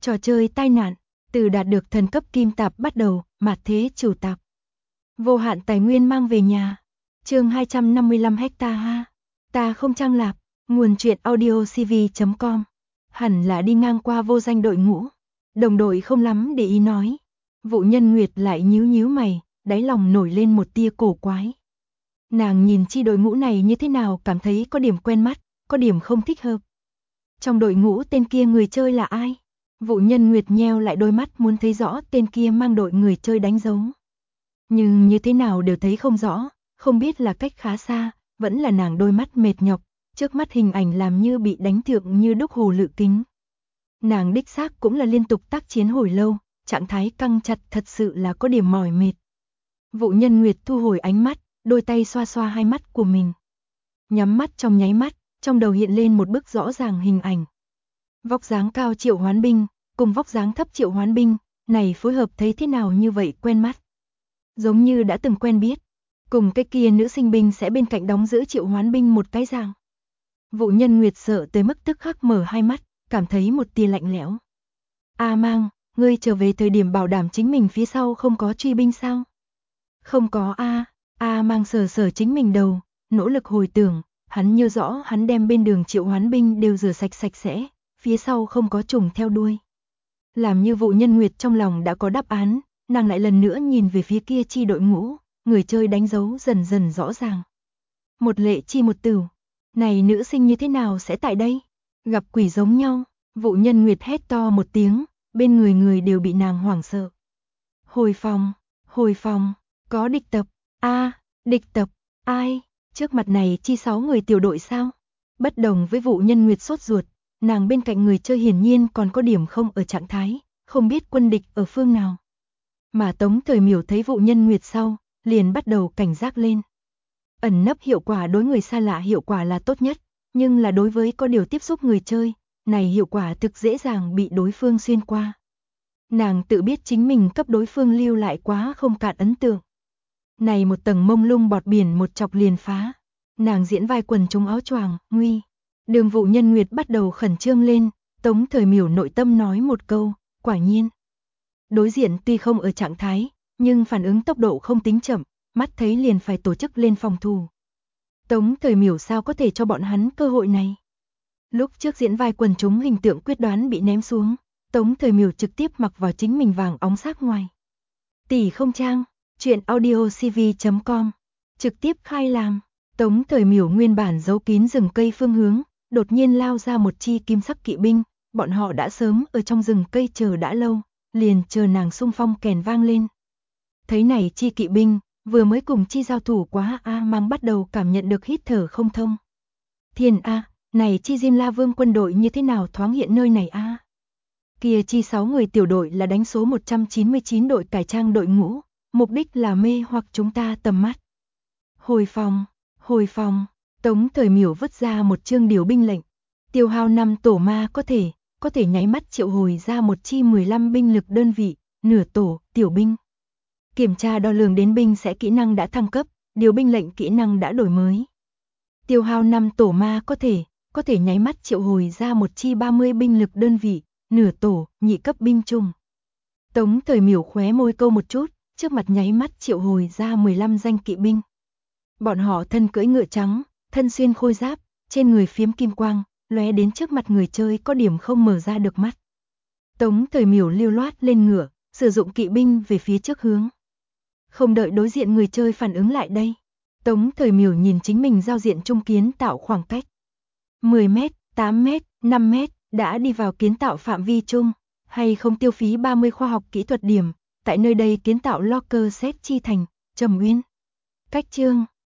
Trò chơi tai nạn, từ đạt được thần cấp kim tạp bắt đầu, mạt thế chủ tạp. Vô hạn tài nguyên mang về nhà. Chương 255 hecta ha. Ta không trang lạp, nguồn truyện audio cv.com. Hẳn là đi ngang qua vô danh đội ngũ. Đồng đội không lắm để ý nói. Vụ Nhân Nguyệt lại nhíu nhíu mày, đáy lòng nổi lên một tia cổ quái. Nàng nhìn chi đội ngũ này như thế nào cảm thấy có điểm quen mắt, có điểm không thích hợp. Trong đội ngũ tên kia người chơi là ai? Vụ Nhân Nguyệt nheo lại đôi mắt muốn thấy rõ tên kia mang đội người chơi đánh dấu. Nhưng như thế nào đều thấy không rõ, không biết là cách khá xa, vẫn là nàng đôi mắt mệt nhọc, trước mắt hình ảnh làm như bị đánh thượng như đúc hồ lự kính. Nàng đích xác cũng là liên tục tác chiến hồi lâu, trạng thái căng chặt thật sự là có điểm mỏi mệt. Vụ Nhân Nguyệt thu hồi ánh mắt, đôi tay xoa xoa hai mắt của mình. Nhắm mắt trong nháy mắt, trong đầu hiện lên một bức rõ ràng hình ảnh. Vóc dáng cao Triệu Hoán Binh, cùng vóc dáng thấp Triệu Hoán Binh, này phối hợp thấy thế nào như vậy quen mắt. Giống như đã từng quen biết, cùng cái kia nữ sinh binh sẽ bên cạnh đóng giữ Triệu Hoán Binh một cái dạng. Vụ Nhân Nguyệt sợ tới mức tức khắc mở hai mắt, cảm thấy một tia lạnh lẽo. A Mang, ngươi trở về thời điểm bảo đảm chính mình phía sau không có truy binh sao? Không có a. A Mang sờ sờ chính mình đầu, nỗ lực hồi tưởng, hắn nhớ rõ hắn đem bên đường Triệu Hoán Binh đều rửa sạch sạch sẽ, phía sau không có trùng theo đuôi. Làm như Vụ Nhân Nguyệt trong lòng đã có đáp án, nàng lại lần nữa nhìn về phía kia chi đội ngũ, người chơi đánh dấu dần dần rõ ràng. Một lệ chi một tửu, này nữ sinh như thế nào sẽ tại đây? Gặp quỷ giống nhau, Vụ Nhân Nguyệt hét to một tiếng, bên người người đều bị nàng hoảng sợ. Hồi phòng, có địch tập, địch tập, ai? Trước mặt này chi 6 người tiểu đội sao? Bất đồng với Vụ Nhân Nguyệt sốt ruột, nàng bên cạnh người chơi hiển nhiên còn có điểm không ở trạng thái, không biết quân địch ở phương nào. Mà Tống Thời Miểu thấy Vụ Nhân Nguyệt sau, liền bắt đầu cảnh giác lên. Ẩn nấp hiệu quả đối người xa lạ hiệu quả là tốt nhất, nhưng là đối với có điều tiếp xúc người chơi, này hiệu quả thực dễ dàng bị đối phương xuyên qua. Nàng tự biết chính mình cấp đối phương lưu lại quá không cạn ấn tượng. Này một tầng mông lung bọt biển một chọc liền phá. Nàng diễn vai quần chúng áo choàng, nguy. Đường Vụ Nhân Nguyệt bắt đầu khẩn trương lên, Tống Thời Miểu nội tâm nói một câu, quả nhiên. Đối diện tuy không ở trạng thái, nhưng phản ứng tốc độ không tính chậm, mắt thấy liền phải tổ chức lên phòng thủ. Tống Thời Miểu sao có thể cho bọn hắn cơ hội này? Lúc trước diễn vai quần chúng hình tượng quyết đoán bị ném xuống, Tống Thời Miểu trực tiếp mặc vào chính mình vàng óng sắc ngoài. Tỷ không trang, truyện audio cv.com, trực tiếp khai làm. Tống Thời Miểu nguyên bản giấu kín rừng cây phương hướng, đột nhiên lao ra một chi kim sắc kỵ binh, bọn họ đã sớm ở trong rừng cây chờ đã lâu, liền chờ nàng xung phong kèn vang lên. Thấy này chi kỵ binh, vừa mới cùng chi giao thủ quá Mang bắt đầu cảm nhận được hít thở không thông. Thiên này chi Diêm La Vương quân đội như thế nào thoáng hiện nơi này Kia chi 6 người tiểu đội là đánh số 199 đội cải trang đội ngũ, mục đích là mê hoặc chúng ta tầm mắt. Hồi phòng, Tống Thời Miểu vứt ra một chương điều binh lệnh. Tiêu hao 5 tổ ma có thể nháy mắt triệu hồi ra một chi 15 binh lực đơn vị, nửa tổ, tiểu binh. Kiểm tra đo lường đến binh sẽ kỹ năng đã thăng cấp, điều binh lệnh kỹ năng đã đổi mới. Tiêu hao 5 tổ ma có thể nháy mắt triệu hồi ra một chi 30 binh lực đơn vị, nửa tổ, nhị cấp binh chủng. Tống Thời Miểu khóe môi câu một chút, trước mặt nháy mắt triệu hồi ra 15 danh kỵ binh. Bọn họ thân cưỡi ngựa trắng, thân xuyên khôi giáp, trên người phiếm kim quang, lóe đến trước mặt người chơi có điểm không mở ra được mắt. Tống Thời Miểu lưu loát lên ngựa, sử dụng kỵ binh về phía trước hướng. Không đợi đối diện người chơi phản ứng lại đây, Tống Thời Miểu nhìn chính mình giao diện trung kiến tạo khoảng cách. 10 mét, 8 mét, 5 mét, đã đi vào kiến tạo phạm vi chung, hay không tiêu phí 30 khoa học kỹ thuật điểm, tại nơi đây kiến tạo locker set chi thành, Trầm Uyên. Cách chương